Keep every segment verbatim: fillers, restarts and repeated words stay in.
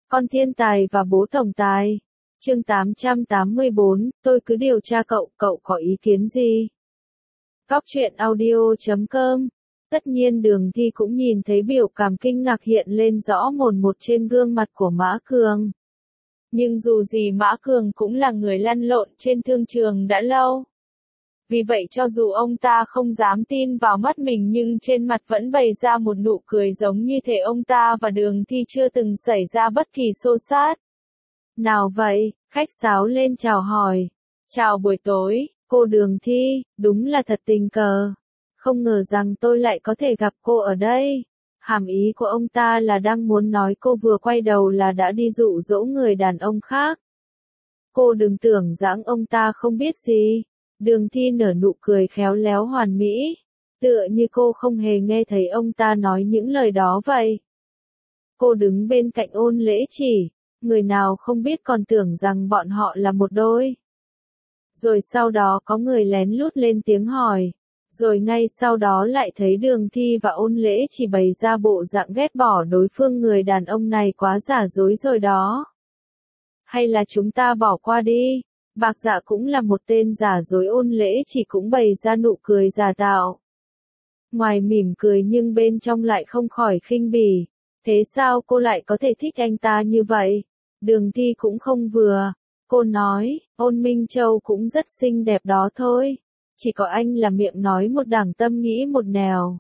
Con thiên tài và bố tổng tài. Chương tám trăm tám mươi bốn, tôi cứ điều tra cậu, cậu có ý kiến gì? Góc truyện audio chấm com. Tất nhiên Đường Thi cũng nhìn thấy biểu cảm kinh ngạc hiện lên rõ mồn một trên gương mặt của Mã Cường. Nhưng dù gì Mã Cường cũng là người lăn lộn trên thương trường đã lâu. Vì vậy cho dù ông ta không dám tin vào mắt mình nhưng trên mặt vẫn bày ra một nụ cười giống như thể ông ta và Đường Thi chưa từng xảy ra bất kỳ xô xát. Nào vậy, khách sáo lên chào hỏi. Chào buổi tối, cô Đường Thi, đúng là thật tình cờ. Không ngờ rằng tôi lại có thể gặp cô ở đây. Hàm ý của ông ta là đang muốn nói cô vừa quay đầu là đã đi dụ dỗ người đàn ông khác. Cô đừng tưởng rằng ông ta không biết gì. Đường Thi nở nụ cười khéo léo hoàn mỹ, tựa như cô không hề nghe thấy ông ta nói những lời đó vậy. Cô đứng bên cạnh Ôn Lễ Chỉ, người nào không biết còn tưởng rằng bọn họ là một đôi. Rồi sau đó có người lén lút lên tiếng hỏi, rồi ngay sau đó lại thấy Đường Thi và Ôn Lễ Chỉ bày ra bộ dạng ghét bỏ đối phương, người đàn ông này quá giả dối rồi đó. Hay là chúng ta bỏ qua đi? Bạc Dạ cũng là một tên giả dối. Ôn Lễ Chỉ cũng bày ra nụ cười giả tạo. Ngoài mỉm cười nhưng bên trong lại không khỏi khinh bỉ. Thế sao cô lại có thể thích anh ta như vậy? Đường Thi cũng không vừa. Cô nói, Ôn Minh Châu cũng rất xinh đẹp đó thôi. Chỉ có anh là miệng nói một đằng tâm nghĩ một nẻo.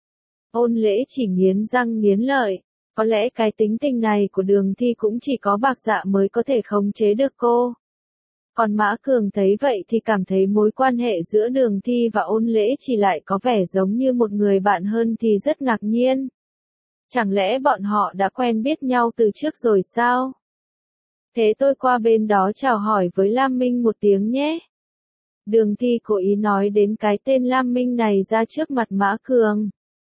Ôn Lễ Chỉ nghiến răng nghiến lợi. Có lẽ cái tính tình này của Đường Thi cũng chỉ có Bạc Dạ mới có thể khống chế được cô. Còn Mã Cường thấy vậy thì cảm thấy mối quan hệ giữa Đường Thi và Ôn Lễ Chỉ lại có vẻ giống như một người bạn hơn thì rất ngạc nhiên. Chẳng lẽ bọn họ đã quen biết nhau từ trước rồi sao? Thế tôi qua bên đó chào hỏi với Lam Minh một tiếng nhé. Đường Thi cố ý nói đến cái tên Lam Minh này ra trước mặt Mã Cường.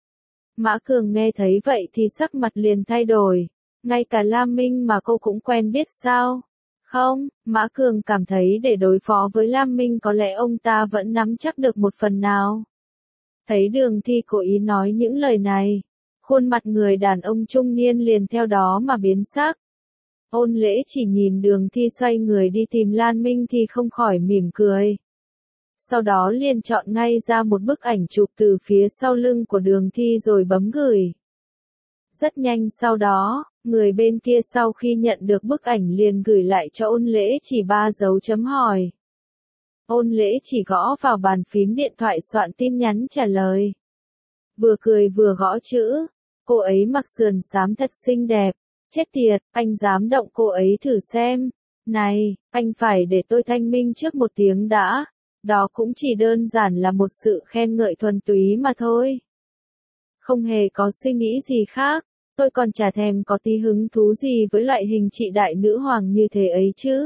Mã Cường nghe thấy vậy thì sắc mặt liền thay đổi. Ngay cả Lam Minh mà cô cũng quen biết sao? Không, Mã Cường cảm thấy để đối phó với Lam Minh có lẽ ông ta vẫn nắm chắc được một phần nào. Thấy Đường Thi cố ý nói những lời này, khuôn mặt người đàn ông trung niên liền theo đó mà biến sắc. Ôn Lễ Chỉ nhìn Đường Thi xoay người đi tìm Lan Minh thì không khỏi mỉm cười. Sau đó liền chọn ngay ra một bức ảnh chụp từ phía sau lưng của Đường Thi rồi bấm gửi. Rất nhanh sau đó, người bên kia sau khi nhận được bức ảnh liền gửi lại cho Ôn Lễ Chỉ ba dấu chấm hỏi. Ôn Lễ Chỉ gõ vào bàn phím điện thoại soạn tin nhắn trả lời. Vừa cười vừa gõ chữ, cô ấy mặc sườn xám thật xinh đẹp, chết tiệt, anh dám động cô ấy thử xem. Này, anh phải để tôi thanh minh trước một tiếng đã, đó cũng chỉ đơn giản là một sự khen ngợi thuần túy mà thôi. Không hề có suy nghĩ gì khác. Tôi còn chả thèm có tí hứng thú gì với loại hình chị đại nữ hoàng như thế ấy chứ.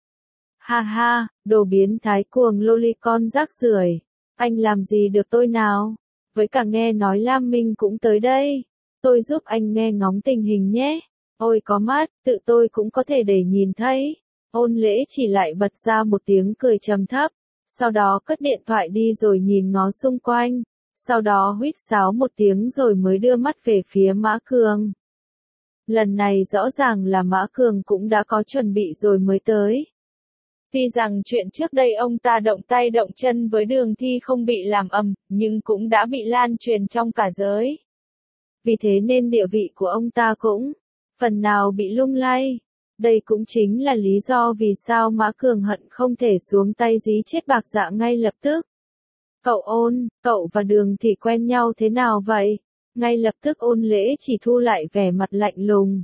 Ha ha, đồ biến thái cuồng lolicon rác rưởi. Anh làm gì được tôi nào? Với cả nghe nói Lam Minh cũng tới đây. Tôi giúp anh nghe ngóng tình hình nhé. Ôi có mắt, tự tôi cũng có thể để nhìn thấy. Ôn Lễ Chỉ lại bật ra một tiếng cười trầm thấp. Sau đó cất điện thoại đi rồi nhìn ngó xung quanh. Sau đó huýt sáo một tiếng rồi mới đưa mắt về phía Mã Cường. Lần này rõ ràng là Mã Cường cũng đã có chuẩn bị rồi mới tới. Tuy rằng chuyện trước đây ông ta động tay động chân với Đường Thi không bị làm ầm, nhưng cũng đã bị lan truyền trong cả giới. Vì thế nên địa vị của ông ta cũng phần nào bị lung lay. Đây cũng chính là lý do vì sao Mã Cường hận không thể xuống tay dí chết Bạc Dạ ngay lập tức. Cậu Ôn, cậu và Đường Thị quen nhau thế nào vậy? Ngay lập tức Ôn Lễ Chỉ thu lại vẻ mặt lạnh lùng.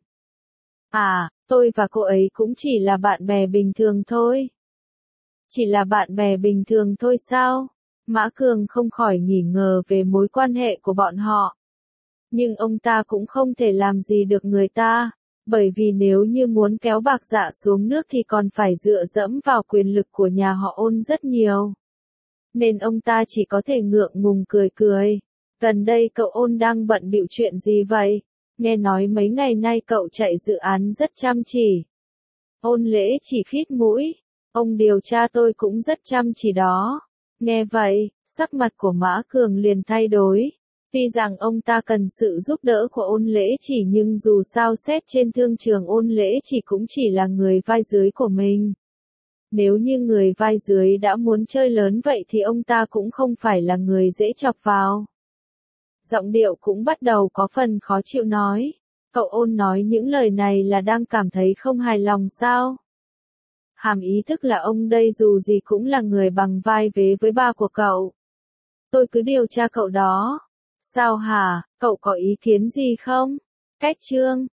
À, tôi và cô ấy cũng chỉ là bạn bè bình thường thôi. Chỉ là bạn bè bình thường thôi sao? Mã Cường không khỏi nghỉ ngờ về mối quan hệ của bọn họ. Nhưng ông ta cũng không thể làm gì được người ta, bởi vì nếu như muốn kéo Bạc Dạ xuống nước thì còn phải dựa dẫm vào quyền lực của nhà họ Ôn rất nhiều. Nên ông ta chỉ có thể ngượng ngùng cười cười. Gần đây cậu Ôn đang bận bịu chuyện gì vậy? Nghe nói mấy ngày nay cậu chạy dự án rất chăm chỉ. Ôn Lễ Chỉ khít mũi. Ông điều tra tôi cũng rất chăm chỉ đó. Nghe vậy, sắc mặt của Mã Cường liền thay đổi. Tuy rằng ông ta cần sự giúp đỡ của Ôn Lễ Chỉ nhưng dù sao xét trên thương trường Ôn Lễ Chỉ cũng chỉ là người vai dưới của mình. Nếu như người vai dưới đã muốn chơi lớn vậy thì ông ta cũng không phải là người dễ chọc vào. Giọng điệu cũng bắt đầu có phần khó chịu nói. Cậu Ôn nói những lời này là đang cảm thấy không hài lòng sao? Hàm ý thức là ông đây dù gì cũng là người bằng vai vế với ba của cậu. Tôi cứ điều tra cậu đó. Sao hả, cậu có ý kiến gì không? Cách chương